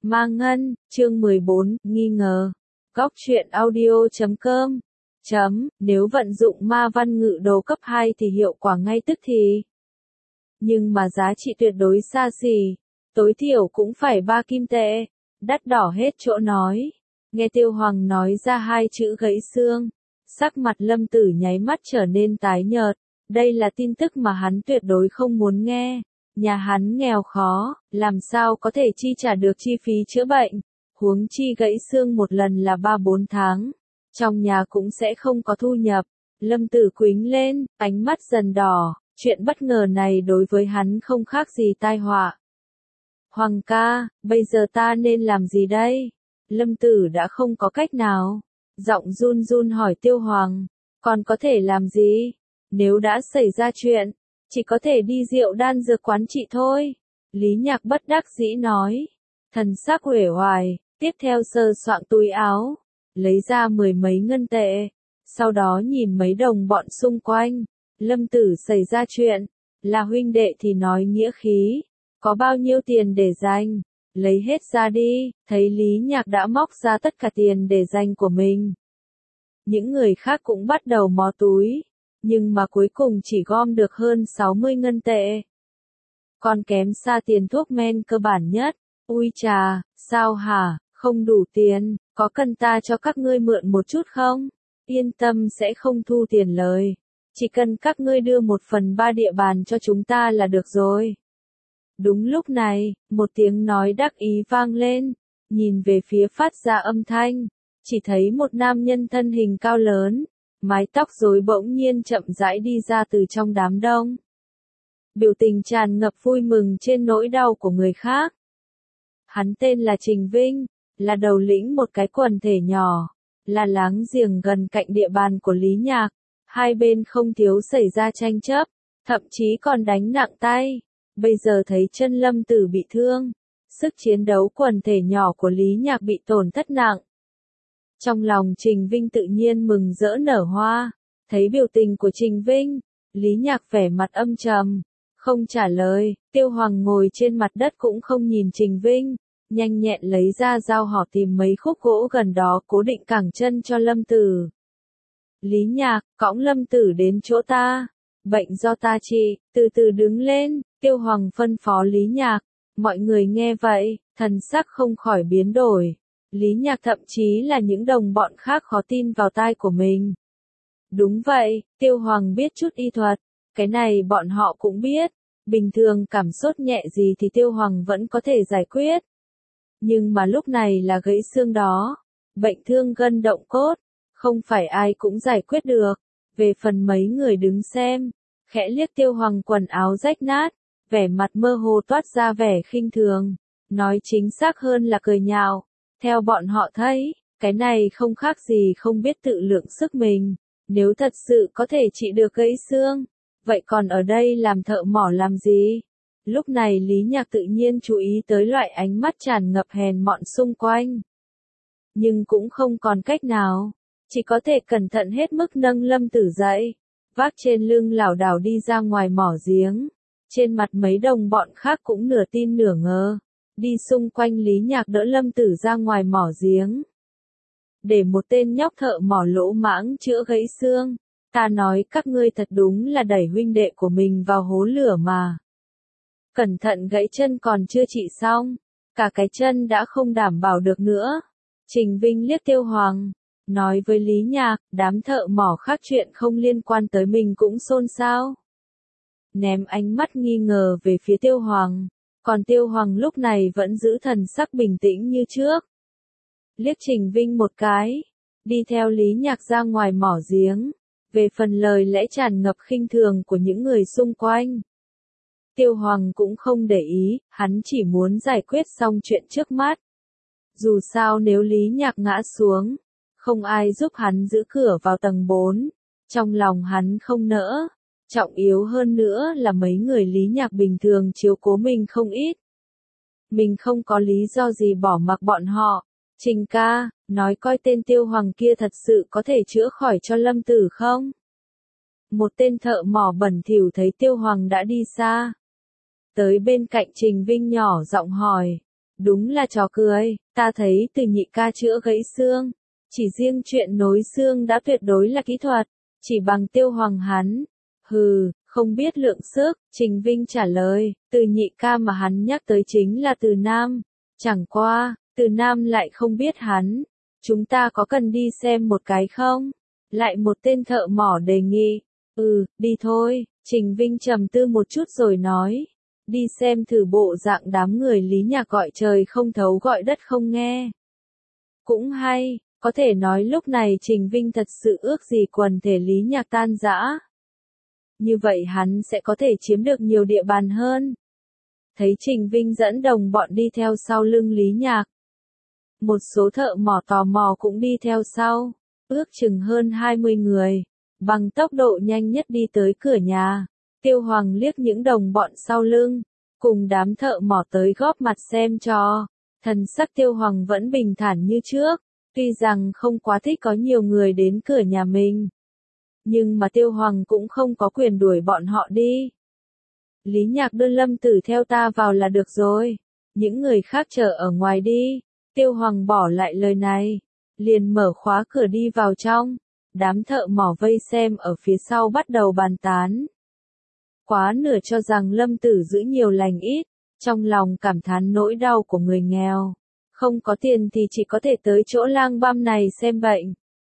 Ma Ngân, chương 14, nghi ngờ. Góc truyện audio.com. Nếu vận dụng ma văn ngự đồ cấp 2 thì hiệu quả ngay tức thì. Nhưng mà giá trị tuyệt đối xa xỉ, tối thiểu cũng phải 3 kim tệ, đắt đỏ hết chỗ nói. Nghe Tiêu Hoàng nói ra hai chữ gãy xương, sắc mặt Lâm Tử nháy mắt trở nên tái nhợt. Đây là tin tức mà hắn tuyệt đối không muốn nghe. Nhà hắn nghèo khó, làm sao có thể chi trả được chi phí chữa bệnh, huống chi gãy xương một lần là 3-4 tháng. Trong nhà cũng sẽ không có thu nhập. Lâm Tử quĩnh lên, ánh mắt dần đỏ, chuyện bất ngờ này đối với hắn không khác gì tai họa. Hoàng ca, bây giờ ta nên làm gì đây? Lâm Tử đã không có cách nào. Giọng run run hỏi Tiêu Hoàng, còn có thể làm gì? Nếu đã xảy ra chuyện, chỉ có thể đi rượu đan dược quán trị thôi. Lý Nhạc bất đắc dĩ nói. Thần sắc uể oải, tiếp theo sờ soạng túi áo, lấy ra 10 mấy ngân tệ. Sau đó nhìn mấy đồng bọn xung quanh. Lâm Tử xảy ra chuyện, là huynh đệ thì nói nghĩa khí. Có bao nhiêu tiền để dành? Lấy hết ra đi. Thấy Lý Nhạc đã móc ra tất cả tiền để dành của mình. Những người khác cũng bắt đầu mò túi. Nhưng mà cuối cùng chỉ gom được hơn 60 ngân tệ. Còn kém xa tiền thuốc men cơ bản nhất. Ui chà, sao hả, không đủ tiền, có cần ta cho các ngươi mượn một chút không? Yên tâm sẽ không thu tiền lời. Chỉ cần các ngươi đưa 1/3 địa bàn cho chúng ta là được rồi. Đúng lúc này, một tiếng nói đắc ý vang lên. Nhìn về phía phát ra âm thanh, chỉ thấy một nam nhân thân hình cao lớn, mái tóc rối bỗng nhiên chậm rãi đi ra từ trong đám đông. Biểu tình tràn ngập vui mừng trên nỗi đau của người khác. Hắn tên là Trình Vinh, là đầu lĩnh một cái quần thể nhỏ, là láng giềng gần cạnh địa bàn của Lý Nhạc. Hai bên không thiếu xảy ra tranh chấp, thậm chí còn đánh nặng tay. Bây giờ thấy chân Lâm Tử bị thương, sức chiến đấu quần thể nhỏ của Lý Nhạc bị tổn thất nặng. Trong lòng Trình Vinh tự nhiên mừng rỡ nở hoa. Thấy biểu tình của Trình Vinh, Lý Nhạc vẻ mặt âm trầm, không trả lời. Tiêu Hoàng ngồi trên mặt đất cũng không nhìn Trình Vinh, nhanh nhẹn lấy ra dao họ tìm mấy khúc gỗ gần đó cố định cẳng chân cho Lâm Tử. Lý Nhạc, cõng Lâm Tử đến chỗ ta. Bệnh do ta trị, từ từ đứng lên. Tiêu Hoàng phân phó Lý Nhạc. Mọi người nghe vậy, thần sắc không khỏi biến đổi. Lý Nhạc thậm chí là những đồng bọn khác khó tin vào tai của mình. Đúng vậy, Tiêu Hoàng biết chút y thuật, cái này bọn họ cũng biết. Bình thường cảm sốt nhẹ gì thì Tiêu Hoàng vẫn có thể giải quyết. Nhưng mà lúc này là gãy xương đó, bệnh thương gân động cốt, không phải ai cũng giải quyết được. Về phần mấy người đứng xem, khẽ liếc Tiêu Hoàng quần áo rách nát, vẻ mặt mơ hồ toát ra vẻ khinh thường, nói chính xác hơn là cười nhạo. Theo bọn họ thấy, cái này không khác gì không biết tự lượng sức mình. Nếu thật sự có thể trị được gãy xương, vậy còn ở đây làm thợ mỏ làm gì? Lúc này Lý Nhạc tự nhiên chú ý tới loại ánh mắt tràn ngập hèn mọn xung quanh. Nhưng cũng không còn cách nào, chỉ có thể cẩn thận hết mức nâng Lâm Tử dậy, vác trên lưng lảo đảo đi ra ngoài mỏ giếng. Trên mặt mấy đồng bọn khác cũng nửa tin nửa ngờ. Đi xung quanh Lý Nhạc đỡ Lâm Tử ra ngoài mỏ giếng. Để một tên nhóc thợ mỏ lỗ mãng chữa gãy xương. Ta nói các ngươi thật đúng là đẩy huynh đệ của mình vào hố lửa mà. Cẩn thận gãy chân còn chưa trị xong, cả cái chân đã không đảm bảo được nữa. Trình Vinh liếc Tiêu Hoàng, nói với Lý Nhạc, đám thợ mỏ khác chuyện không liên quan tới mình cũng xôn xao. Ném ánh mắt nghi ngờ về phía Tiêu Hoàng. Còn Tiêu Hoàng lúc này vẫn giữ thần sắc bình tĩnh như trước. Liếc Trình Vinh một cái, đi theo Lý Nhạc ra ngoài mỏ giếng. Về phần lời lẽ tràn ngập khinh thường của những người xung quanh, Tiêu Hoàng cũng không để ý, hắn chỉ muốn giải quyết xong chuyện trước mắt. Dù sao nếu Lý Nhạc ngã xuống, không ai giúp hắn giữ cửa vào tầng 4. Trong lòng hắn không nỡ. Trọng yếu hơn nữa là mấy người Lý Nhạc bình thường chiếu cố mình không ít. Mình không có lý do gì bỏ mặc bọn họ. Trình ca, nói coi tên Tiêu Hoàng kia thật sự có thể chữa khỏi cho Lâm Tử không? Một tên thợ mỏ bẩn thỉu thấy Tiêu Hoàng đã đi xa. Tới bên cạnh Trình Vinh nhỏ giọng hỏi. Đúng là trò cười, ta thấy từ nhị ca chữa gãy xương. Chỉ riêng chuyện nối xương đã tuyệt đối là kỹ thuật, chỉ bằng Tiêu Hoàng hắn. Hừ, không biết lượng sức, Trình Vinh trả lời, từ nhị ca mà hắn nhắc tới chính là từ Nam. Chẳng qua, từ Nam lại không biết hắn. Chúng ta có cần đi xem một cái không? Lại một tên thợ mỏ đề nghị. Đi thôi, Trình Vinh trầm tư một chút rồi nói. Đi xem thử bộ dạng đám người Lý Nhạc gọi trời không thấu gọi đất không nghe. Cũng hay, có thể nói lúc này Trình Vinh thật sự ước gì quần thể Lý Nhạc tan rã. Như vậy hắn sẽ có thể chiếm được nhiều địa bàn hơn. Thấy Trình Vinh dẫn đồng bọn đi theo sau lưng Lý Nhạc. Một số thợ mỏ tò mò cũng đi theo sau, ước chừng hơn 20 người, bằng tốc độ nhanh nhất đi tới cửa nhà. Tiêu Hoàng liếc những đồng bọn sau lưng, cùng đám thợ mỏ tới góp mặt xem cho. Thần sắc Tiêu Hoàng vẫn bình thản như trước, tuy rằng không quá thích có nhiều người đến cửa nhà mình. Nhưng mà Tiêu Hoàng cũng không có quyền đuổi bọn họ đi. Lý Nhạc đưa Lâm Tử theo ta vào là được rồi, những người khác chờ ở ngoài đi. Tiêu Hoàng bỏ lại lời này, liền mở khóa cửa đi vào trong. Đám thợ mỏ vây xem ở phía sau bắt đầu bàn tán. Quá nửa cho rằng Lâm Tử giữ nhiều lành ít, trong lòng cảm thán nỗi đau của người nghèo. Không có tiền thì chỉ có thể tới chỗ lang băm này xem bệnh.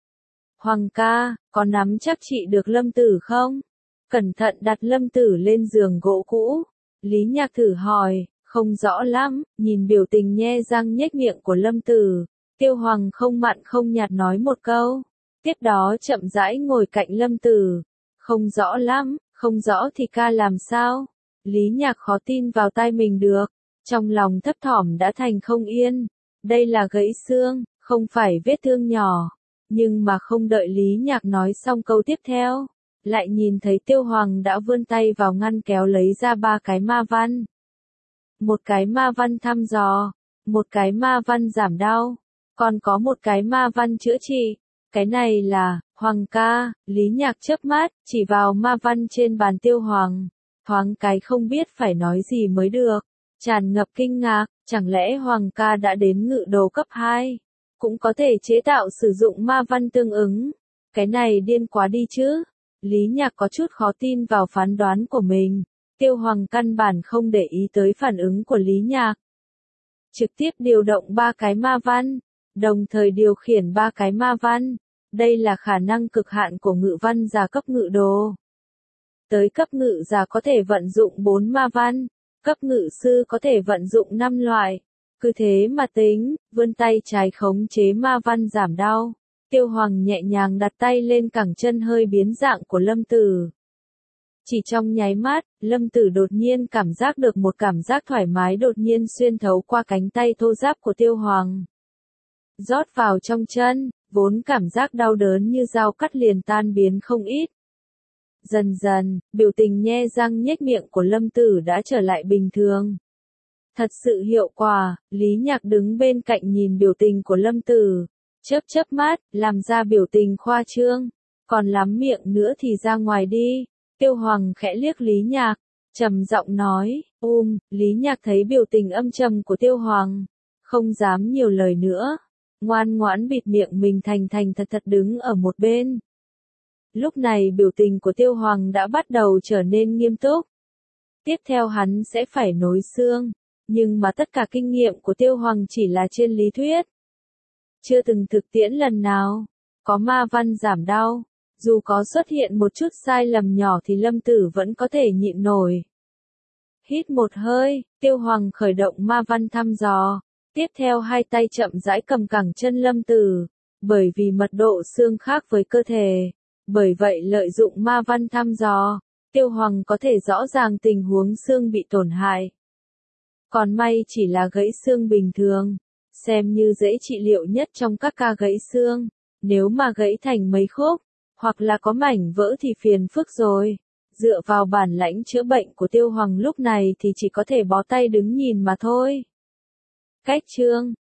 Hoàng ca, có nắm chắc trị được Lâm Tử không? Cẩn thận đặt Lâm Tử lên giường gỗ cũ. Lý Nhạc thử hỏi, không rõ lắm, nhìn biểu tình nhe răng nhếch miệng của Lâm Tử. Tiêu Hoàng không mặn không nhạt nói một câu. Tiếp đó chậm rãi ngồi cạnh Lâm Tử. Không rõ lắm, không rõ thì ca làm sao? Lý Nhạc khó tin vào tai mình được. Trong lòng thấp thỏm đã thành không yên. Đây là gãy xương, không phải vết thương nhỏ. Nhưng mà không đợi Lý Nhạc nói xong câu tiếp theo, lại nhìn thấy Tiêu Hoàng đã vươn tay vào ngăn kéo lấy ra 3 cái ma văn. Một cái ma văn thăm dò, một cái ma văn giảm đau, còn có một cái ma văn chữa trị. Cái này là, Hoàng ca, Lý Nhạc chớp mắt, chỉ vào ma văn trên bàn Tiêu Hoàng. Thoáng cái không biết phải nói gì mới được, tràn ngập kinh ngạc, chẳng lẽ Hoàng ca đã đến ngự đồ cấp 2? Cũng có thể chế tạo sử dụng ma văn tương ứng. Cái này điên quá đi chứ. Lý Nhạc có chút khó tin vào phán đoán của mình. Tiêu Hoàng căn bản không để ý tới phản ứng của Lý Nhạc. Trực tiếp điều động 3 cái ma văn, đồng thời điều khiển 3 cái ma văn. Đây là khả năng cực hạn của ngự văn giả cấp ngự đồ. Tới cấp ngự giả có thể vận dụng 4 ma văn, cấp ngự sư có thể vận dụng 5 loại. Cứ thế mà tính, vươn tay trái khống chế ma văn giảm đau. Tiêu Hoàng nhẹ nhàng đặt tay lên cẳng chân hơi biến dạng của Lâm Tử. Chỉ trong nháy mắt, Lâm Tử đột nhiên cảm giác được một cảm giác thoải mái đột nhiên xuyên thấu qua cánh tay thô ráp của Tiêu Hoàng. Rót vào trong chân, vốn cảm giác đau đớn như dao cắt liền tan biến không ít. Dần dần, biểu tình nhe răng nhếch miệng của Lâm Tử đã trở lại bình thường. Thật sự hiệu quả, Lý Nhạc đứng bên cạnh nhìn biểu tình của Lâm Tử, chớp mắt, làm ra biểu tình khoa trương, còn lắm miệng nữa thì ra ngoài đi. Tiêu Hoàng khẽ liếc Lý Nhạc, trầm giọng nói, Lý Nhạc thấy biểu tình âm trầm của Tiêu Hoàng, không dám nhiều lời nữa, ngoan ngoãn bịt miệng mình thành thật đứng ở một bên. Lúc này biểu tình của Tiêu Hoàng đã bắt đầu trở nên nghiêm túc. Tiếp theo hắn sẽ phải nối xương. Nhưng mà tất cả kinh nghiệm của Tiêu Hoàng chỉ là trên lý thuyết. Chưa từng thực tiễn lần nào. Có ma văn giảm đau. Dù có xuất hiện một chút sai lầm nhỏ thì Lâm Tử vẫn có thể nhịn nổi. Hít một hơi, Tiêu Hoàng khởi động ma văn thăm dò. Tiếp theo hai tay chậm rãi cầm cẳng chân Lâm Tử. Bởi vì mật độ xương khác với cơ thể. Bởi vậy lợi dụng ma văn thăm dò, Tiêu Hoàng có thể rõ ràng tình huống xương bị tổn hại. Còn may chỉ là gãy xương bình thường, xem như dễ trị liệu nhất trong các ca gãy xương. Nếu mà gãy thành mấy khúc, hoặc là có mảnh vỡ thì phiền phức rồi. Dựa vào bản lãnh chữa bệnh của Tiêu Hoàng lúc này thì chỉ có thể bó tay đứng nhìn mà thôi. Cách chương